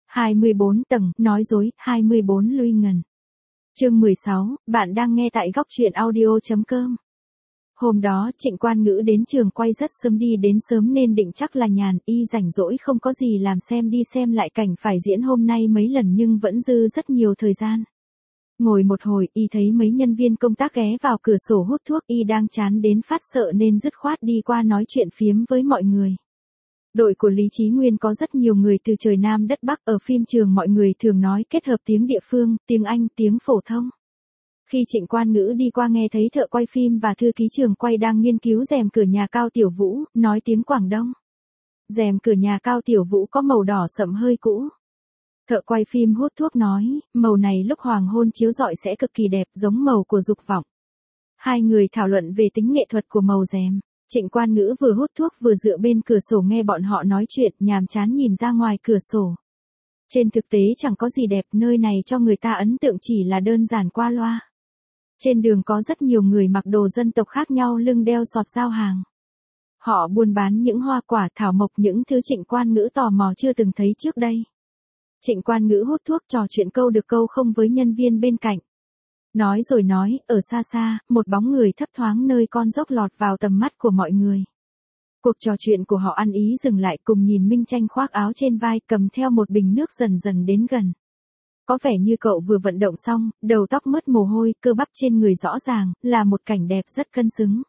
24 tầng, nói dối, 24 lui ngần. Chương 16, bạn đang nghe tại góc truyện audio.com. Hôm đó, Trịnh Quan Ngữ đến trường quay rất sớm, đi đến sớm nên định chắc là nhàn, y rảnh rỗi không có gì làm xem đi xem lại cảnh phải diễn hôm nay mấy lần nhưng vẫn dư rất nhiều thời gian. Ngồi một hồi, y thấy mấy nhân viên công tác ghé vào cửa sổ hút thuốc, y đang chán đến phát sợ nên dứt khoát đi qua nói chuyện phiếm với mọi người. Đội của Lý Chí Nguyên có rất nhiều người từ trời Nam đất Bắc, ở phim trường mọi người thường nói kết hợp tiếng địa phương, tiếng Anh, tiếng phổ thông. Khi Trịnh Quan Ngữ đi qua nghe thấy thợ quay phim và thư ký trường quay đang nghiên cứu rèm cửa nhà Cao Tiểu Vũ, nói tiếng Quảng Đông. Rèm cửa nhà Cao Tiểu Vũ có màu đỏ sậm hơi cũ. Thợ quay phim hút thuốc nói, màu này lúc hoàng hôn chiếu rọi sẽ cực kỳ đẹp, giống màu của dục vọng. Hai người thảo luận về tính nghệ thuật của màu rèm. Trịnh Quan Ngữ vừa hút thuốc vừa dựa bên cửa sổ nghe bọn họ nói chuyện, nhàm chán nhìn ra ngoài cửa sổ. Trên thực tế chẳng có gì đẹp, nơi này cho người ta ấn tượng chỉ là đơn giản qua loa. Trên đường có rất nhiều người mặc đồ dân tộc khác nhau, lưng đeo sọt giao hàng. Họ buôn bán những hoa quả thảo mộc, những thứ Trịnh Quan Ngữ tò mò chưa từng thấy trước đây. Trịnh Quan Ngữ hút thuốc trò chuyện câu được câu không với nhân viên bên cạnh. Nói rồi nói, ở xa xa, một bóng người thấp thoáng nơi con dốc lọt vào tầm mắt của mọi người. Cuộc trò chuyện của họ ăn ý dừng lại, cùng nhìn Minh Tranh khoác áo trên vai, cầm theo một bình nước dần dần đến gần. Có vẻ như cậu vừa vận động xong, đầu tóc mướt mồ hôi, cơ bắp trên người rõ ràng, là một cảnh đẹp rất cân xứng.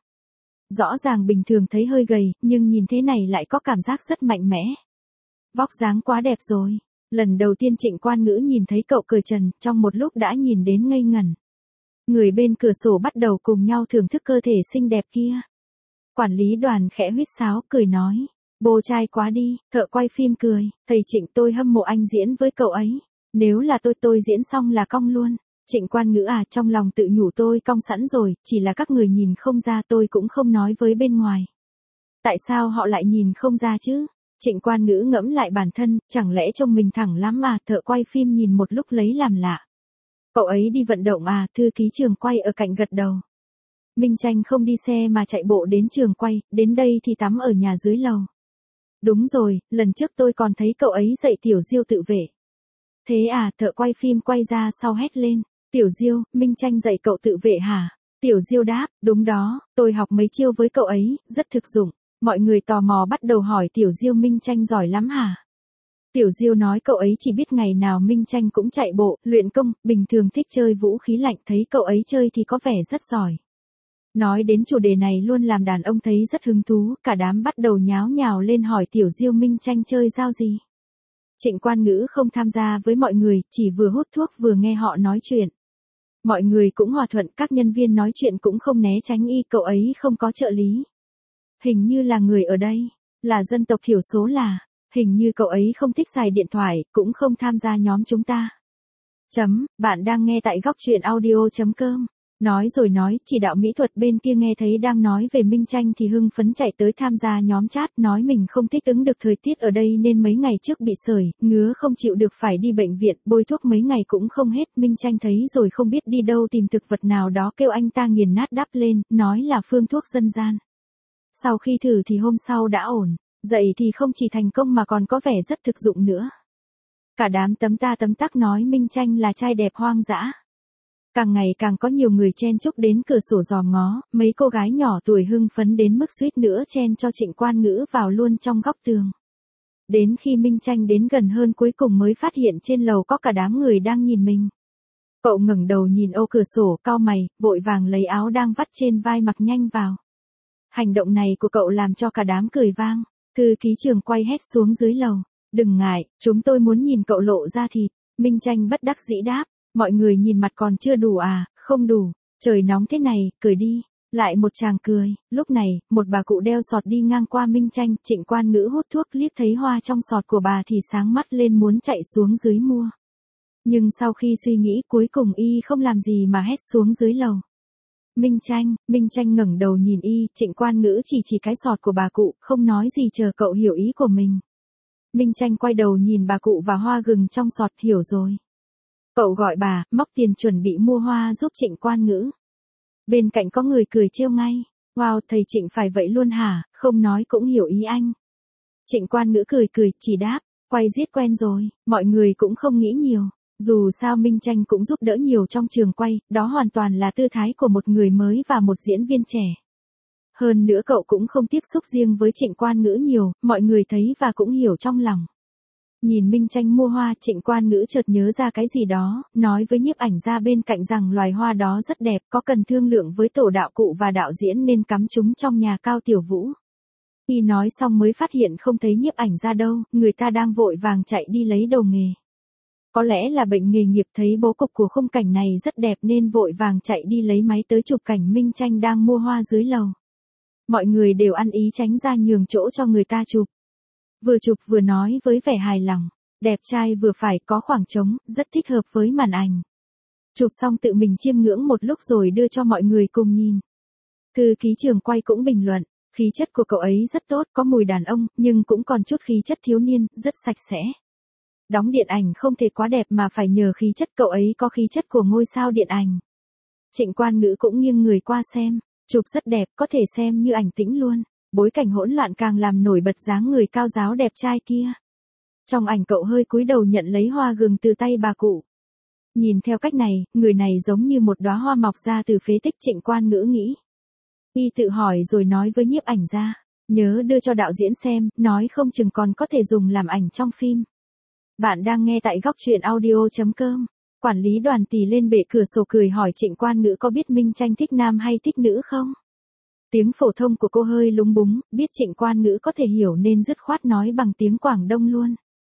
Rõ ràng bình thường thấy hơi gầy, nhưng nhìn thế này lại có cảm giác rất mạnh mẽ. Vóc dáng quá đẹp rồi. Lần đầu tiên Trịnh Quan Ngữ nhìn thấy cậu cởi trần, trong một lúc đã nhìn đến ngây ngẩn. Người bên cửa sổ bắt đầu cùng nhau thưởng thức cơ thể xinh đẹp kia. Quản lý Đoàn khẽ huýt sáo, cười nói, bồ trai quá đi. Thợ quay phim cười, thầy Trịnh, tôi hâm mộ anh diễn với cậu ấy. Nếu là tôi diễn xong là cong luôn. Trịnh Quan Ngữ à, trong lòng tự nhủ tôi cong sẵn rồi, chỉ là các người nhìn không ra, tôi cũng không nói với bên ngoài. Tại sao họ lại nhìn không ra chứ? Trịnh Quan Ngữ ngẫm lại bản thân, chẳng lẽ trông mình thẳng lắm à? Thợ quay phim nhìn một lúc lấy làm lạ. Cậu ấy đi vận động à? Thư ký trường quay ở cạnh gật đầu. Minh Tranh không đi xe mà chạy bộ đến trường quay, đến đây thì tắm ở nhà dưới lầu. Đúng rồi, lần trước tôi còn thấy cậu ấy dạy Tiểu Diêu tự vệ. Thế à? Thợ quay phim quay ra sau hét lên. Tiểu Diêu, Minh Tranh dạy cậu tự vệ hả? Tiểu Diêu đáp, đúng đó, tôi học mấy chiêu với cậu ấy, rất thực dụng. Mọi người tò mò bắt đầu hỏi Tiểu Diêu, Minh Tranh giỏi lắm hả? Tiểu Diêu nói cậu ấy chỉ biết ngày nào Minh Tranh cũng chạy bộ, luyện công, bình thường thích chơi vũ khí lạnh, thấy cậu ấy chơi thì có vẻ rất giỏi. Nói đến chủ đề này luôn làm đàn ông thấy rất hứng thú, cả đám bắt đầu nháo nhào lên hỏi Tiểu Diêu Minh Tranh chơi dao gì. Trịnh Quan Ngữ không tham gia với mọi người, chỉ vừa hút thuốc vừa nghe họ nói chuyện. Mọi người cũng hòa thuận, các nhân viên nói chuyện cũng không né tránh y, cậu ấy không có trợ lý. Hình như là người ở đây, là dân tộc thiểu số là, hình như cậu ấy không thích xài điện thoại, cũng không tham gia nhóm chúng ta. Bạn đang nghe tại góc truyện audio.com. Nói rồi nói, chỉ đạo mỹ thuật bên kia nghe thấy đang nói về Minh Tranh thì hưng phấn chạy tới tham gia nhóm chat, nói mình không thích ứng được thời tiết ở đây nên mấy ngày trước bị sởi, ngứa không chịu được phải đi bệnh viện, bôi thuốc mấy ngày cũng không hết. Minh Tranh thấy rồi không biết đi đâu tìm thực vật nào đó kêu anh ta nghiền nát đắp lên, nói là phương thuốc dân gian. Sau khi thử thì hôm sau đã ổn, dậy thì không chỉ thành công mà còn có vẻ rất thực dụng nữa. Cả đám tấm ta tấm tắc nói Minh Tranh là trai đẹp hoang dã. Càng ngày càng có nhiều người chen chúc đến cửa sổ dòm ngó, mấy cô gái nhỏ tuổi hưng phấn đến mức suýt nữa chen cho Trịnh Quan Ngữ vào luôn trong góc tường. Đến khi Minh Tranh đến gần hơn cuối cùng mới phát hiện trên lầu có cả đám người đang nhìn mình. Cậu ngẩng đầu nhìn ô cửa sổ, cau mày, vội vàng lấy áo đang vắt trên vai mặc nhanh vào. Hành động này của cậu làm cho cả đám cười vang. Thư ký trường quay hét xuống dưới lầu. Đừng ngại, chúng tôi muốn nhìn cậu lộ ra thịt. Minh Tranh bất đắc dĩ đáp. Mọi người nhìn mặt còn chưa đủ à? Không đủ. Trời nóng thế này, cười đi. Lại một chàng cười. Lúc này, một bà cụ đeo sọt đi ngang qua Minh Tranh. Trịnh Quan Ngữ hút thuốc liếc thấy hoa trong sọt của bà thì sáng mắt lên muốn chạy xuống dưới mua. Nhưng sau khi suy nghĩ cuối cùng y không làm gì mà hét xuống dưới lầu. Minh Tranh ngẩng đầu nhìn y, Trịnh Quan Ngữ chỉ cái sọt của bà cụ, không nói gì chờ cậu hiểu ý của mình. Minh Tranh quay đầu nhìn bà cụ và hoa gừng trong sọt, hiểu rồi. Cậu gọi bà, móc tiền chuẩn bị mua hoa giúp Trịnh Quan Ngữ. Bên cạnh có người cười trêu ngay. Wow, thầy Trịnh phải vậy luôn hả? Không nói cũng hiểu ý anh. Trịnh Quan Ngữ cười, chỉ đáp. Quay giết quen rồi, mọi người cũng không nghĩ nhiều. Dù sao Minh Tranh cũng giúp đỡ nhiều trong trường quay, đó hoàn toàn là tư thái của một người mới và một diễn viên trẻ. Hơn nữa cậu cũng không tiếp xúc riêng với Trịnh Quan Ngữ nhiều, mọi người thấy và cũng hiểu trong lòng. Nhìn Minh Tranh mua hoa, Trịnh Quan Ngữ chợt nhớ ra cái gì đó, nói với nhiếp ảnh gia bên cạnh rằng loài hoa đó rất đẹp, có cần thương lượng với tổ đạo cụ và đạo diễn nên cắm chúng trong nhà Cao Tiểu Vũ. Khi nói xong mới phát hiện không thấy nhiếp ảnh gia đâu, người ta đang vội vàng chạy đi lấy đồ nghề. Có lẽ là bệnh nghề nghiệp thấy bố cục của khung cảnh này rất đẹp nên vội vàng chạy đi lấy máy tới chụp cảnh Minh Tranh đang mua hoa dưới lầu. Mọi người đều ăn ý tránh ra nhường chỗ cho người ta chụp. Vừa chụp vừa nói với vẻ hài lòng, đẹp trai vừa phải, có khoảng trống, rất thích hợp với màn ảnh. Chụp xong tự mình chiêm ngưỡng một lúc rồi đưa cho mọi người cùng nhìn. Thư ký trường quay cũng bình luận, khí chất của cậu ấy rất tốt, có mùi đàn ông, nhưng cũng còn chút khí chất thiếu niên, rất sạch sẽ. Đóng điện ảnh không thể quá đẹp mà phải nhờ khí chất, cậu ấy có khí chất của ngôi sao điện ảnh. Trịnh Quan Ngữ cũng nghiêng người qua xem, chụp rất đẹp, có thể xem như ảnh tĩnh luôn. Bối cảnh hỗn loạn càng làm nổi bật dáng người cao ráo đẹp trai kia. Trong ảnh cậu hơi cúi đầu nhận lấy hoa gừng từ tay bà cụ. Nhìn theo cách này, người này giống như một đóa hoa mọc ra từ phế tích, Trịnh Quan Ngữ nghĩ. Y tự hỏi rồi nói với nhiếp ảnh gia, nhớ đưa cho đạo diễn xem, nói không chừng còn có thể dùng làm ảnh trong phim. Bạn đang nghe tại góc truyện audio.com. Quản lý Đoàn Tì lên bệ cửa sổ cười hỏi Trịnh Quan Ngữ có biết Minh Tranh thích nam hay thích nữ không? Tiếng phổ thông của cô hơi lúng búng, biết Trịnh Quan Ngữ có thể hiểu nên dứt khoát nói bằng tiếng Quảng Đông luôn.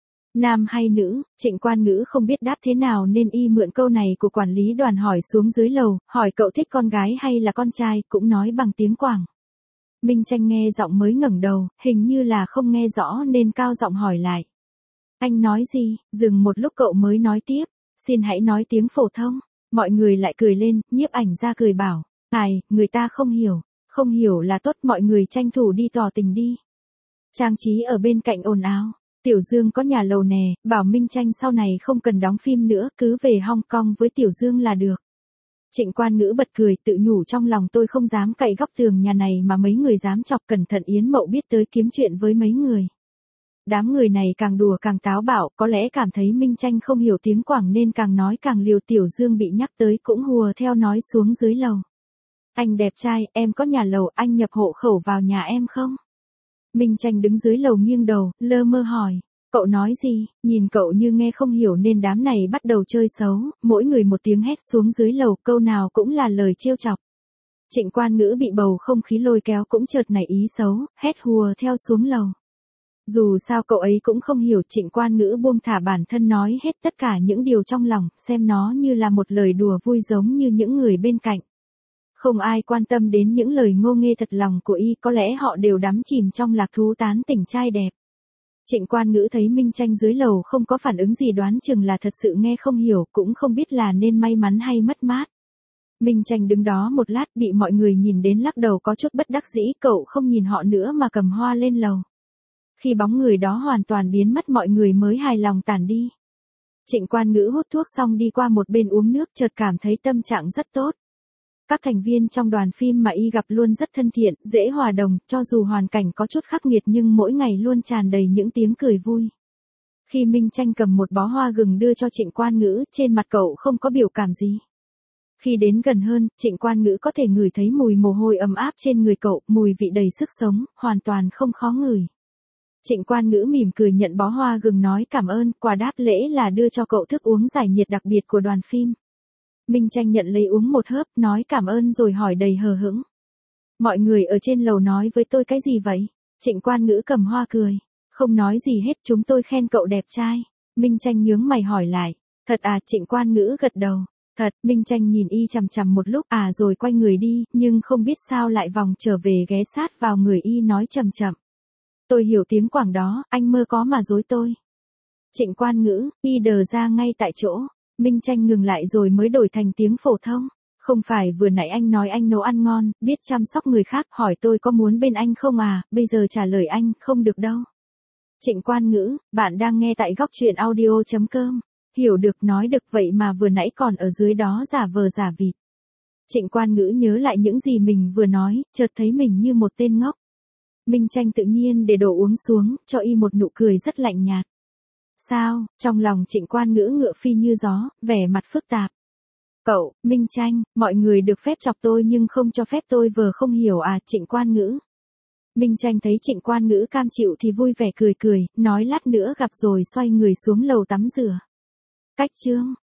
Nam hay nữ, Trịnh Quan Ngữ không biết đáp thế nào nên y mượn câu này của quản lý Đoàn hỏi xuống dưới lầu, hỏi cậu thích con gái hay là con trai, cũng nói bằng tiếng Quảng. Minh Tranh nghe giọng mới ngẩng đầu, hình như là không nghe rõ nên cao giọng hỏi lại. Anh nói gì? Dừng một lúc cậu mới nói tiếp, xin hãy nói tiếng phổ thông. Mọi người lại cười lên, nhiếp ảnh gia cười bảo, người ta không hiểu. Không hiểu là tốt, mọi người tranh thủ đi tỏ tình đi. Trang trí ở bên cạnh ồn ào. Tiểu Dương có nhà lầu nè, bảo Minh Tranh sau này không cần đóng phim nữa, cứ về Hong Kong với Tiểu Dương là được. Trịnh Quan Ngữ bật cười, tự nhủ trong lòng tôi không dám cậy góc tường nhà này mà mấy người dám chọc, cẩn thận Yến Mậu biết tới kiếm chuyện với mấy người. Đám người này càng đùa càng táo bạo, có lẽ cảm thấy Minh Tranh không hiểu tiếng Quảng nên càng nói càng liều. Tiểu Dương bị nhắc tới cũng hùa theo nói xuống dưới lầu. Anh đẹp trai, em có nhà lầu, anh nhập hộ khẩu vào nhà em không? Minh Tranh đứng dưới lầu nghiêng đầu, lơ mơ hỏi, cậu nói gì? Nhìn cậu như nghe không hiểu nên đám này bắt đầu chơi xấu, mỗi người một tiếng hét xuống dưới lầu, câu nào cũng là lời trêu chọc. Trịnh Quan Ngữ bị bầu không khí lôi kéo cũng chợt nảy ý xấu, hét hùa theo xuống lầu. Dù sao cậu ấy cũng không hiểu, Trịnh Quan Ngữ buông thả bản thân nói hết tất cả những điều trong lòng, xem nó như là một lời đùa vui giống như những người bên cạnh. Không ai quan tâm đến những lời ngô nghê thật lòng của y, có lẽ họ đều đắm chìm trong lạc thú tán tỉnh trai đẹp. Trịnh Quan Ngữ thấy Minh Tranh dưới lầu không có phản ứng gì, đoán chừng là thật sự nghe không hiểu, cũng không biết là nên may mắn hay mất mát. Minh Tranh đứng đó một lát bị mọi người nhìn đến lắc đầu có chút bất đắc dĩ, cậu không nhìn họ nữa mà cầm hoa lên lầu. Khi bóng người đó hoàn toàn biến mất mọi người mới hài lòng tản đi. Trịnh Quan Ngữ hút thuốc xong đi qua một bên uống nước, chợt cảm thấy tâm trạng rất tốt. Các thành viên trong đoàn phim mà y gặp luôn rất thân thiện, dễ hòa đồng, cho dù hoàn cảnh có chút khắc nghiệt nhưng mỗi ngày luôn tràn đầy những tiếng cười vui. Khi Minh Tranh cầm một bó hoa gừng đưa cho Trịnh Quan Ngữ, trên mặt cậu không có biểu cảm gì. Khi đến gần hơn, Trịnh Quan Ngữ có thể ngửi thấy mùi mồ hôi ấm áp trên người cậu, mùi vị đầy sức sống, hoàn toàn không khó ngửi. Trịnh Quan Ngữ mỉm cười nhận bó hoa gừng nói cảm ơn, quà đáp lễ là đưa cho cậu thức uống giải nhiệt đặc biệt của đoàn phim. Minh Tranh nhận lấy uống một hớp, nói cảm ơn rồi hỏi đầy hờ hững. Mọi người ở trên lầu nói với tôi cái gì vậy? Trịnh Quan Ngữ cầm hoa cười. Không nói gì hết, chúng tôi khen cậu đẹp trai. Minh Tranh nhướng mày hỏi lại. Thật à? Trịnh Quan Ngữ gật đầu. Thật. Minh Tranh nhìn y chằm chằm một lúc rồi quay người đi, nhưng không biết sao lại vòng trở về ghé sát vào người y nói chậm chậm. Tôi hiểu tiếng Quảng đó, anh mơ có mà dối tôi. Trịnh Quan Ngữ, y đờ ra ngay tại chỗ. Minh Tranh ngừng lại rồi mới đổi thành tiếng phổ thông. Không phải vừa nãy anh nói anh nấu ăn ngon, biết chăm sóc người khác, hỏi tôi có muốn bên anh không à, bây giờ trả lời anh, không được đâu. Trịnh Quan Ngữ, bạn đang nghe tại góc truyện audio.com. Hiểu được nói được vậy mà vừa nãy còn ở dưới đó giả vờ giả vịt. Trịnh Quan Ngữ nhớ lại những gì mình vừa nói, chợt thấy mình như một tên ngốc. Minh Tranh tự nhiên để đồ uống xuống, cho y một nụ cười rất lạnh nhạt. Sao? Trong lòng Trịnh Quan Ngữ ngựa phi như gió, vẻ mặt phức tạp. Cậu, Minh Tranh, mọi người được phép chọc tôi nhưng không cho phép tôi vờ không hiểu à, Trịnh Quan Ngữ. Minh Tranh thấy Trịnh Quan Ngữ cam chịu thì vui vẻ cười cười, nói lát nữa gặp rồi xoay người xuống lầu tắm rửa. Cách chương